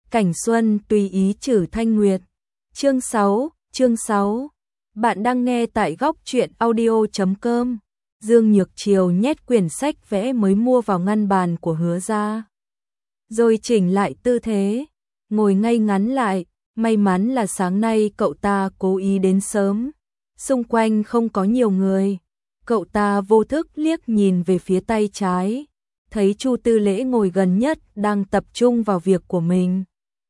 Cảnh Xuân tùy ý trừ Thanh Nguyệt. Chương 6. Bạn đang nghe tại góc truyện audio.com. Dương Nhược Triều nhét quyển sách vẽ mới mua vào ngăn bàn của Hứa gia, rồi chỉnh lại tư thế, ngồi ngay ngắn lại. May mắn là sáng nay cậu ta cố ý đến sớm, xung quanh không có nhiều người. Cậu ta vô thức liếc nhìn về phía tay trái, thấy Chu Tư Lễ ngồi gần nhất đang tập trung vào việc của mình,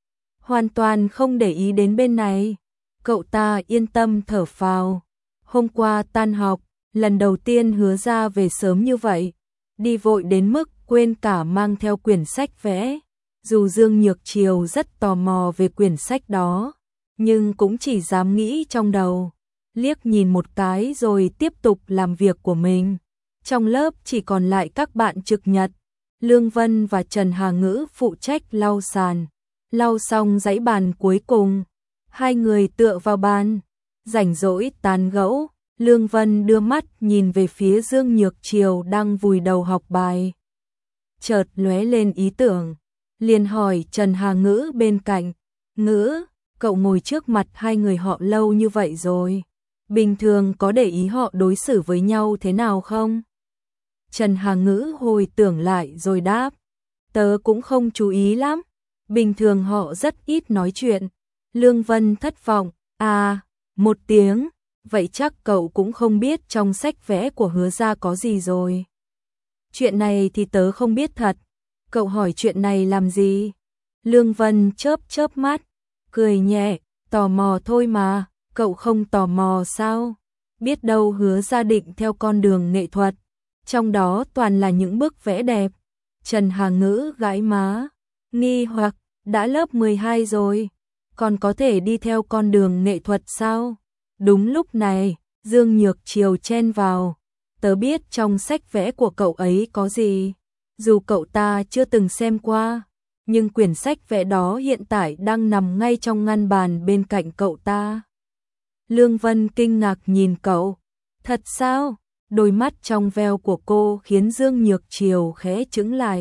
hoàn toàn không để ý đến bên này. Cậu ta yên tâm thở phào. Hôm qua tan học, lần đầu tiên Hứa gia về sớm như vậy, đi vội đến mức quên cả mang theo quyển sách vẽ. Dù Dương Nhược Triều rất tò mò về quyển sách đó, nhưng cũng chỉ dám nghĩ trong đầu, liếc nhìn một cái rồi tiếp tục làm việc của mình. Trong lớp chỉ còn lại các bạn trực nhật, Lương Vân và Trần Hà Ngữ phụ trách lau sàn. Lau xong dãy bàn cuối cùng, hai người tựa vào bàn, rảnh rỗi tán gẫu. Lương Vân đưa mắt nhìn về phía Dương Nhược Triều đang vùi đầu học bài, chợt lóe lên ý tưởng, liền hỏi Trần Hà Ngữ bên cạnh: "Ngữ, cậu ngồi trước mặt hai người họ lâu như vậy rồi, bình thường có để ý họ đối xử với nhau thế nào không?" Trần Hà Ngữ hồi tưởng lại rồi đáp: "Tớ cũng không chú ý lắm, bình thường họ rất ít nói chuyện." Lương Vân thất vọng: "À, một tiếng, vậy chắc cậu cũng không biết trong sách vẽ của Hứa gia có gì rồi." "Chuyện này thì tớ không biết thật, cậu hỏi chuyện này làm gì?" Lương Vân chớp chớp mắt, cười nhẹ: "Tò mò thôi mà, cậu không tò mò sao? Biết đâu Hứa gia định theo con đường nghệ thuật, trong đó toàn là những bức vẽ đẹp." Trần Hà Ngữ gãi má, nghi hoặc: "Đã lớp 12 rồi, còn có thể đi theo con đường nghệ thuật sao?" Đúng lúc này, Dương Nhược Triều chen vào: "Tớ biết trong sách vẽ của cậu ấy có gì, dù cậu ta chưa từng xem qua, nhưng quyển sách vẽ đó hiện tại đang nằm ngay trong ngăn bàn bên cạnh cậu ta." Lương Vân kinh ngạc nhìn cậu: "Thật sao?" Đôi mắt trong veo của cô khiến Dương Nhược Triều khẽ chững lại.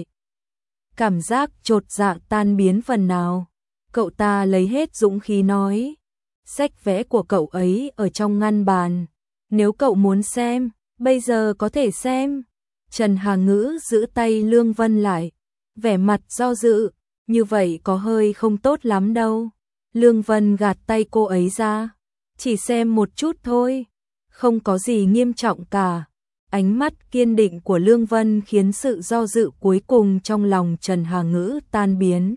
Cảm giác chột dạ tan biến phần nào. Cậu ta lấy hết dũng khí nói: "Sách vẽ của cậu ấy ở trong ngăn bàn, nếu cậu muốn xem, bây giờ có thể xem." Trần Hà Ngữ giữ tay Lương Vân lại, vẻ mặt do dự: "Như vậy có hơi không tốt lắm đâu." Lương Vân gạt tay cô ấy ra: "Chỉ xem một chút thôi, không có gì nghiêm trọng cả." Ánh mắt kiên định của Lương Vân khiến sự do dự cuối cùng trong lòng Trần Hà Ngữ tan biến.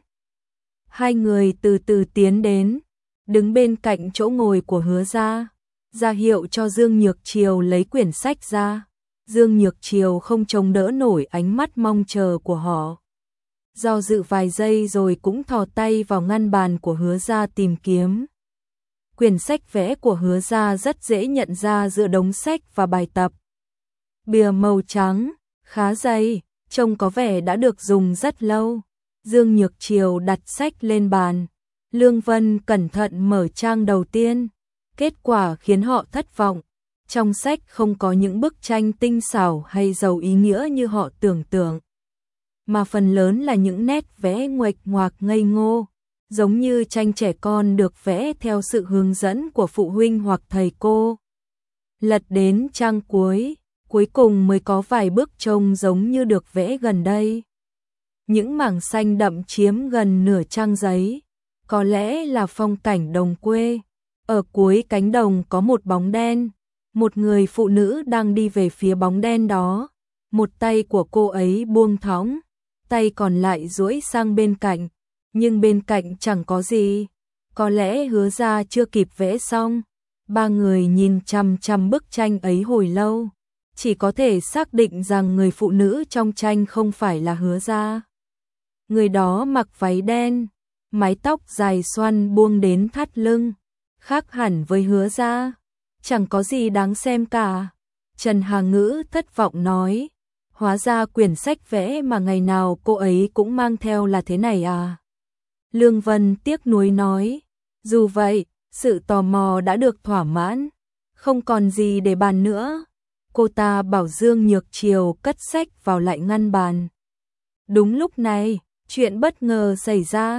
Hai người từ từ tiến đến, đứng bên cạnh chỗ ngồi của Hứa gia, ra hiệu cho Dương Nhược Triều lấy quyển sách ra. Dương Nhược Triều không chống đỡ nổi ánh mắt mong chờ của họ, do dự vài giây rồi cũng thò tay vào ngăn bàn của Hứa gia tìm kiếm. Quyển sách vẽ của Hứa gia rất dễ nhận ra giữa đống sách và bài tập. Bìa màu trắng, khá dày, trông có vẻ đã được dùng rất lâu. Dương Nhược Triều đặt sách lên bàn. Lương Vân cẩn thận mở trang đầu tiên. Kết quả khiến họ thất vọng. Trong sách không có những bức tranh tinh xảo hay giàu ý nghĩa như họ tưởng tượng, mà phần lớn là những nét vẽ nguệch ngoạc ngây ngô, giống như tranh trẻ con được vẽ theo sự hướng dẫn của phụ huynh hoặc thầy cô. Lật đến trang cuối cùng mới có vài bức trông giống như được vẽ gần đây. Những mảng xanh đậm chiếm gần nửa trang giấy, có lẽ là phong cảnh đồng quê. Ở cuối cánh đồng có một bóng đen, một người phụ nữ đang đi về phía bóng đen đó. Một tay của cô ấy buông thõng, tay còn lại duỗi sang bên cạnh, nhưng bên cạnh chẳng có gì. Có lẽ Hứa gia chưa kịp vẽ xong. Ba người nhìn chằm chằm bức tranh ấy hồi lâu, chỉ có thể xác định rằng người phụ nữ trong tranh không phải là Hứa gia. Người đó mặc váy đen, mái tóc dài xoăn buông đến thắt lưng, khác hẳn với Hứa gia. Chẳng có gì đáng xem cả. Trần Hà Ngữ thất vọng nói: "Hóa ra quyển sách vẽ mà ngày nào cô ấy cũng mang theo là thế này à?" Lương Vân tiếc nuối nói: "Dù vậy, sự tò mò đã được thỏa mãn, không còn gì để bàn nữa." Cô ta bảo Dương Nhược Triều cất sách vào lại ngăn bàn. Đúng lúc này, chuyện bất ngờ xảy ra.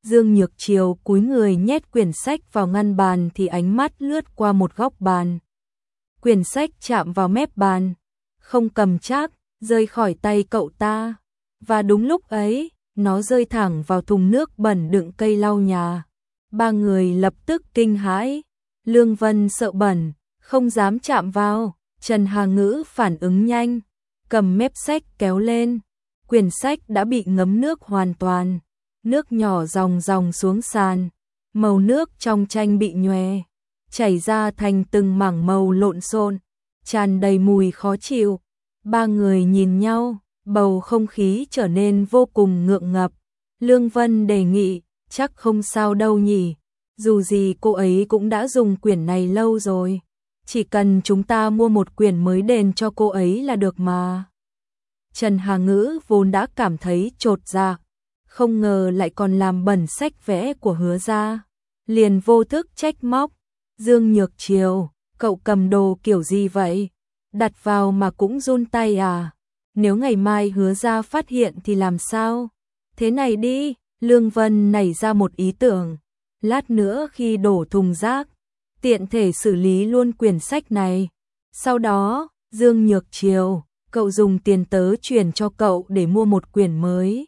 Dương Nhược Triều cúi người nhét quyển sách vào ngăn bàn thì ánh mắt lướt qua một góc bàn. Quyển sách chạm vào mép bàn, không cầm chắc, rơi khỏi tay cậu ta. Và đúng lúc ấy, nó rơi thẳng vào thùng nước bẩn đựng cây lau nhà. Ba người lập tức kinh hãi. Lương Vân sợ bẩn, không dám chạm vào. Trần Hà Ngữ phản ứng nhanh, cầm mép sách kéo lên. Quyển sách đã bị ngấm nước hoàn toàn. Nước nhỏ ròng ròng xuống sàn. Màu nước trong tranh bị nhòe, chảy ra thành từng mảng màu lộn xộn, tràn đầy mùi khó chịu. Ba người nhìn nhau, bầu không khí trở nên vô cùng ngượng ngập. Lương Vân đề nghị, chắc không sao đâu nhỉ, dù gì cô ấy cũng đã dùng quyển này lâu rồi, chỉ cần chúng ta mua một quyển mới đền cho cô ấy là được mà. Trần Hà Ngữ vốn đã cảm thấy chột dạ, không ngờ lại còn làm bẩn sách vẽ của Hứa gia, liền vô thức trách móc. Dương Nhược Triều, cậu cầm đồ kiểu gì vậy? Đặt vào mà cũng run tay à? Nếu ngày mai Hứa gia phát hiện thì làm sao? Thế này đi, Lương Vân nảy ra một ý tưởng. Lát nữa khi đổ thùng rác, tiện thể xử lý luôn quyển sách này. Sau đó, Dương Nhược Triều, cậu dùng tiền tớ chuyển cho cậu để mua một quyển mới.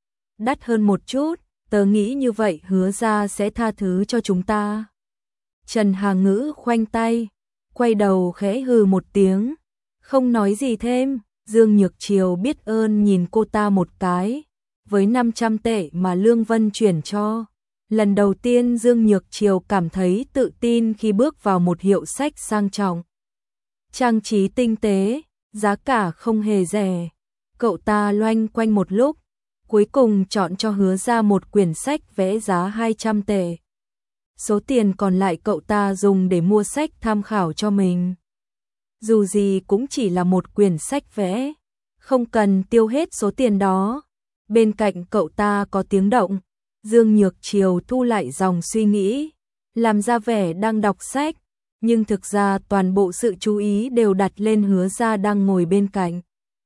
Đắt hơn một chút, tớ nghĩ như vậy Hứa gia sẽ tha thứ cho chúng ta. Trần Hà Ngữ khoanh tay, quay đầu khẽ hừ một tiếng, không nói gì thêm. Dương Nhược Triều biết ơn nhìn cô ta một cái, với 500 tệ mà Lương Vân chuyển cho. Lần đầu tiên Dương Nhược Triều cảm thấy tự tin khi bước vào một hiệu sách sang trọng. Trang trí tinh tế, giá cả không hề rẻ. Cậu ta loanh quanh một lúc, cuối cùng chọn cho Hứa gia một quyển sách vẽ giá 200 tệ. Số tiền còn lại cậu ta dùng để mua sách tham khảo cho mình. Dù gì cũng chỉ là một quyển sách vẽ, không cần tiêu hết số tiền đó. Bên cạnh cậu ta có tiếng động, Dương Nhược Triều thu lại dòng suy nghĩ, làm ra vẻ đang đọc sách, nhưng thực ra toàn bộ sự chú ý đều đặt lên Hứa gia đang ngồi bên cạnh.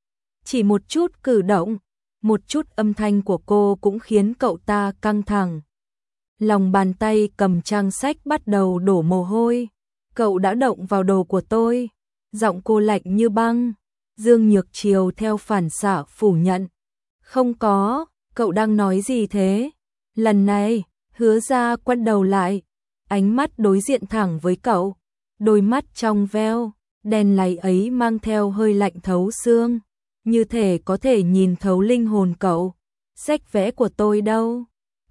Chỉ một chút cử động, một chút âm thanh của cô cũng khiến cậu ta căng thẳng. Lòng bàn tay cầm trang sách bắt đầu đổ mồ hôi. Cậu đã động vào đồ của tôi. Giọng cô lạnh như băng. Dương Nhược Triều theo phản xạ phủ nhận. Không có, cậu đang nói gì thế? Lần này, Hứa gia quay đầu lại. Ánh mắt đối diện thẳng với cậu. Đôi mắt trong veo, đen láy ấy mang theo hơi lạnh thấu xương. Như thể có thể nhìn thấu linh hồn cậu. Sách vẽ của tôi đâu?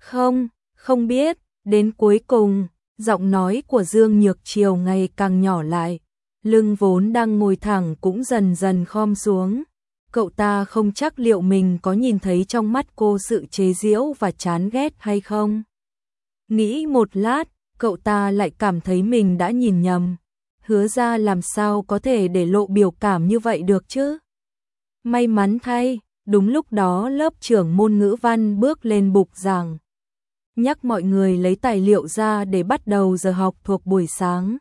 Không biết. Đến cuối cùng, giọng nói của Dương Nhược Triều ngày càng nhỏ lại. Lưng vốn đang ngồi thẳng cũng dần dần khom xuống. Cậu ta không chắc liệu mình có nhìn thấy trong mắt cô sự chế giễu và chán ghét hay không. Nghĩ một lát, cậu ta lại cảm thấy mình đã nhìn nhầm. Hứa gia làm sao có thể để lộ biểu cảm như vậy được chứ? May mắn thay, đúng lúc đó lớp trưởng môn ngữ văn bước lên bục giảng, nhắc mọi người lấy tài liệu ra để bắt đầu giờ học thuộc buổi sáng.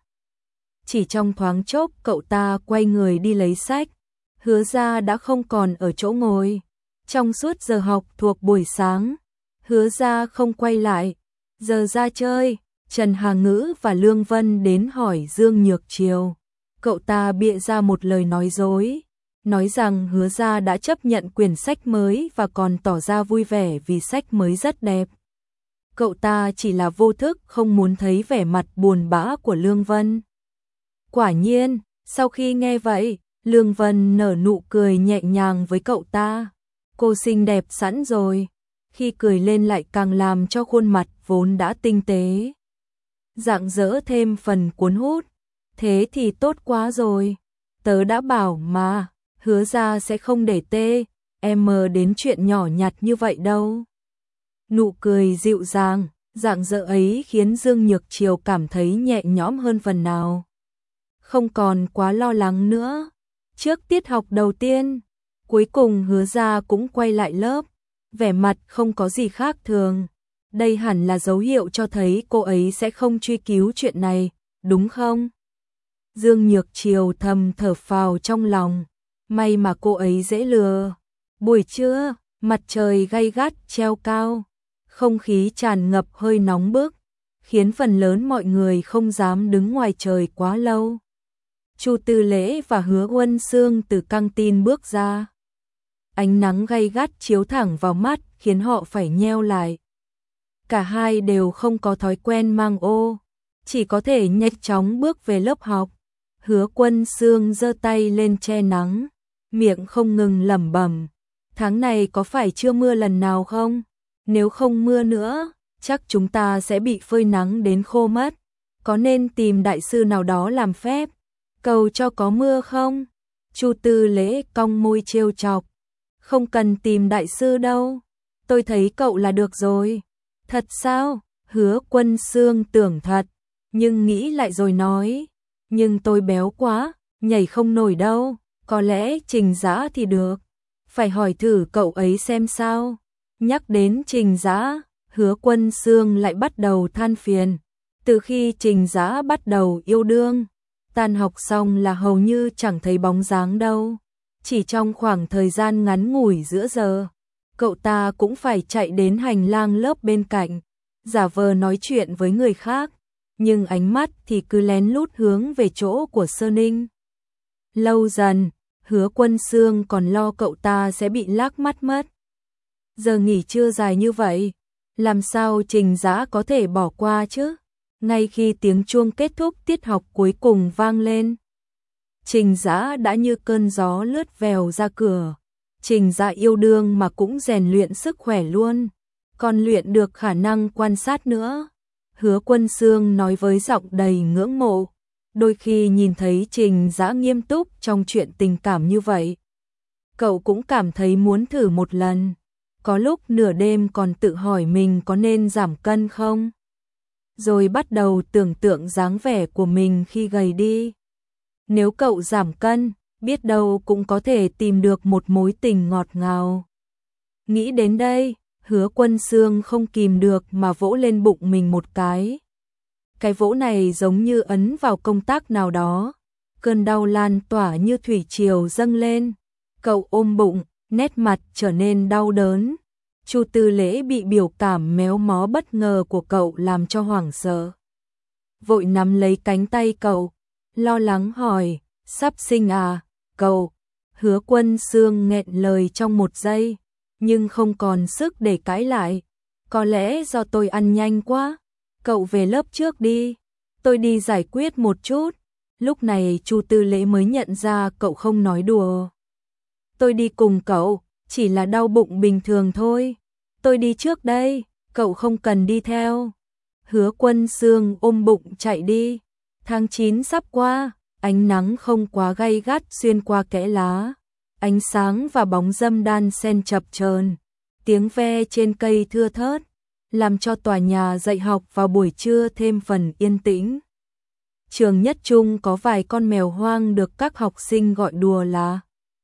Chỉ trong thoáng chốc cậu ta quay người đi lấy sách. Hứa gia đã không còn ở chỗ ngồi. Trong suốt giờ học thuộc buổi sáng, Hứa gia không quay lại. Giờ ra chơi, Trần Hà Ngữ và Lương Vân đến hỏi Dương Nhược Triều. Cậu ta bịa ra một lời nói dối, nói rằng Hứa gia đã chấp nhận quyển sách mới và còn tỏ ra vui vẻ vì sách mới rất đẹp. Cậu ta chỉ là vô thức không muốn thấy vẻ mặt buồn bã của Lương Vân. Quả nhiên, sau khi nghe vậy, Lương Vân nở nụ cười nhẹ nhàng với cậu ta. Cô xinh đẹp sẵn rồi, khi cười lên lại càng làm cho khuôn mặt vốn đã tinh tế rạng rỡ thêm phần cuốn hút. Thế thì tốt quá rồi, tớ đã bảo mà, Hứa gia sẽ không để em đến chuyện nhỏ nhặt như vậy đâu. Nụ cười dịu dàng, rạng rỡ ấy khiến Dương Nhược Triều cảm thấy nhẹ nhõm hơn phần nào. Không còn quá lo lắng nữa. Trước tiết học đầu tiên, cuối cùng Hứa gia cũng quay lại lớp, vẻ mặt không có gì khác thường. Đây hẳn là dấu hiệu cho thấy cô ấy sẽ không truy cứu chuyện này, đúng không? Dương Nhược Triều thầm thở phào trong lòng, may mà cô ấy dễ lừa. Buổi trưa, mặt trời gay gắt treo cao, Không khí tràn ngập hơi nóng bức, khiến phần lớn mọi người không dám đứng ngoài trời quá lâu. Chu Tư Lễ và Hứa Quân Xương từ căng tin bước ra. Ánh nắng gay gắt chiếu thẳng vào mắt khiến họ phải nheo lại. Cả hai đều không có thói quen mang ô, chỉ có thể nhanh chóng bước về lớp học. Hứa Quân Xương giơ tay lên che nắng, miệng không ngừng lẩm bẩm, tháng này có phải chưa mưa lần nào không? Nếu không mưa nữa, chắc chúng ta sẽ bị phơi nắng đến khô mất. Có nên tìm đại sư nào đó làm phép, cầu cho có mưa không? Chu Tư Lễ cong môi trêu chọc. Không cần tìm đại sư đâu, tôi thấy cậu là được rồi. Thật sao? Hứa Quân Xương tưởng thật, nhưng nghĩ lại rồi nói, nhưng tôi béo quá, nhảy không nổi đâu, có lẽ Trình Dã thì được. Phải hỏi thử cậu ấy xem sao. Nhắc đến Trình Dã, Hứa Quân Xương lại bắt đầu than phiền. Từ khi Trình Dã bắt đầu yêu đương, tan học xong là hầu như chẳng thấy bóng dáng đâu. Chỉ trong khoảng thời gian ngắn ngủi giữa giờ, cậu ta cũng phải chạy đến hành lang lớp bên cạnh, giả vờ nói chuyện với người khác, nhưng ánh mắt thì cứ lén lút hướng về chỗ của Sơ Ninh. Lâu dần, Hứa Quân Xương còn lo cậu ta sẽ bị lác mắt mất. Giờ nghỉ trưa dài như vậy, làm sao Trình Dã có thể bỏ qua chứ? Ngay khi tiếng chuông kết thúc tiết học cuối cùng vang lên, Trình Dã đã như cơn gió lướt vèo ra cửa. Trình Dã yêu đương mà cũng rèn luyện sức khỏe luôn, còn luyện được khả năng quan sát nữa. Hứa Quân Xương nói với giọng đầy ngưỡng mộ, đôi khi nhìn thấy Trình Dã nghiêm túc trong chuyện tình cảm như vậy, cậu cũng cảm thấy muốn thử một lần. Có lúc nửa đêm còn tự hỏi mình có nên giảm cân không? Rồi bắt đầu tưởng tượng dáng vẻ của mình khi gầy đi. Nếu cậu giảm cân, biết đâu cũng có thể tìm được một mối tình ngọt ngào. Nghĩ đến đây, Hứa Quân Xương không kìm được mà vỗ lên bụng mình một cái. Cái vỗ này giống như ấn vào công tắc nào đó. Cơn đau lan tỏa như thủy triều dâng lên. Cậu ôm bụng, nét mặt trở nên đau đớn. Chu Tư Lễ bị biểu cảm méo mó bất ngờ của cậu làm cho hoảng sợ. Vội nắm lấy cánh tay cậu, lo lắng hỏi, sắp sinh à, cậu? Hứa Quân Xương nghẹn lời trong một giây, nhưng không còn sức để cãi lại. Có lẽ do tôi ăn nhanh quá, cậu về lớp trước đi, tôi đi giải quyết một chút. Lúc này Chu Tư Lễ mới nhận ra cậu không nói đùa. Tôi đi cùng cậu, chỉ là đau bụng bình thường thôi. Tôi đi trước đây, cậu không cần đi theo. Hứa Quân Xương ôm bụng chạy đi. Tháng 9 sắp qua, ánh nắng không quá gay gắt xuyên qua kẽ lá. Ánh sáng và bóng râm đan xen chập chờn. Tiếng ve trên cây thưa thớt, làm cho tòa nhà dạy học vào buổi trưa thêm phần yên tĩnh. Trường Nhất Trung có vài con mèo hoang được các học sinh gọi đùa là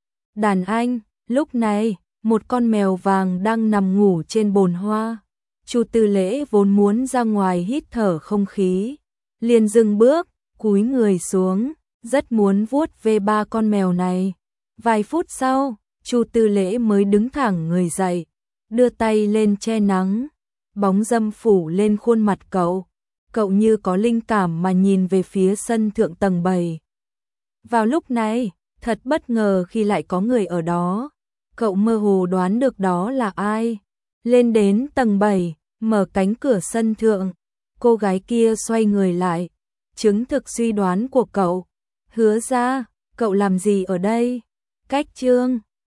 đàn anh. Lúc này, một con mèo vàng đang nằm ngủ trên bồn hoa. Chu Tư Lễ vốn muốn ra ngoài hít thở không khí, liền dừng bước, cúi người xuống, rất muốn vuốt ve ba con mèo này. Vài phút sau, Chu Tư Lễ mới đứng thẳng người dậy, đưa tay lên che nắng. Bóng râm phủ lên khuôn mặt cậu. Cậu như có linh cảm mà nhìn về phía sân thượng tầng 7. Vào lúc này, thật bất ngờ khi lại có người ở đó. Cậu mơ hồ đoán được đó là ai. Lên đến tầng 7, mở cánh cửa sân thượng. Cô gái kia xoay người lại, chứng thực suy đoán của cậu. Hứa ra, cậu làm gì ở đây? Cách Trương,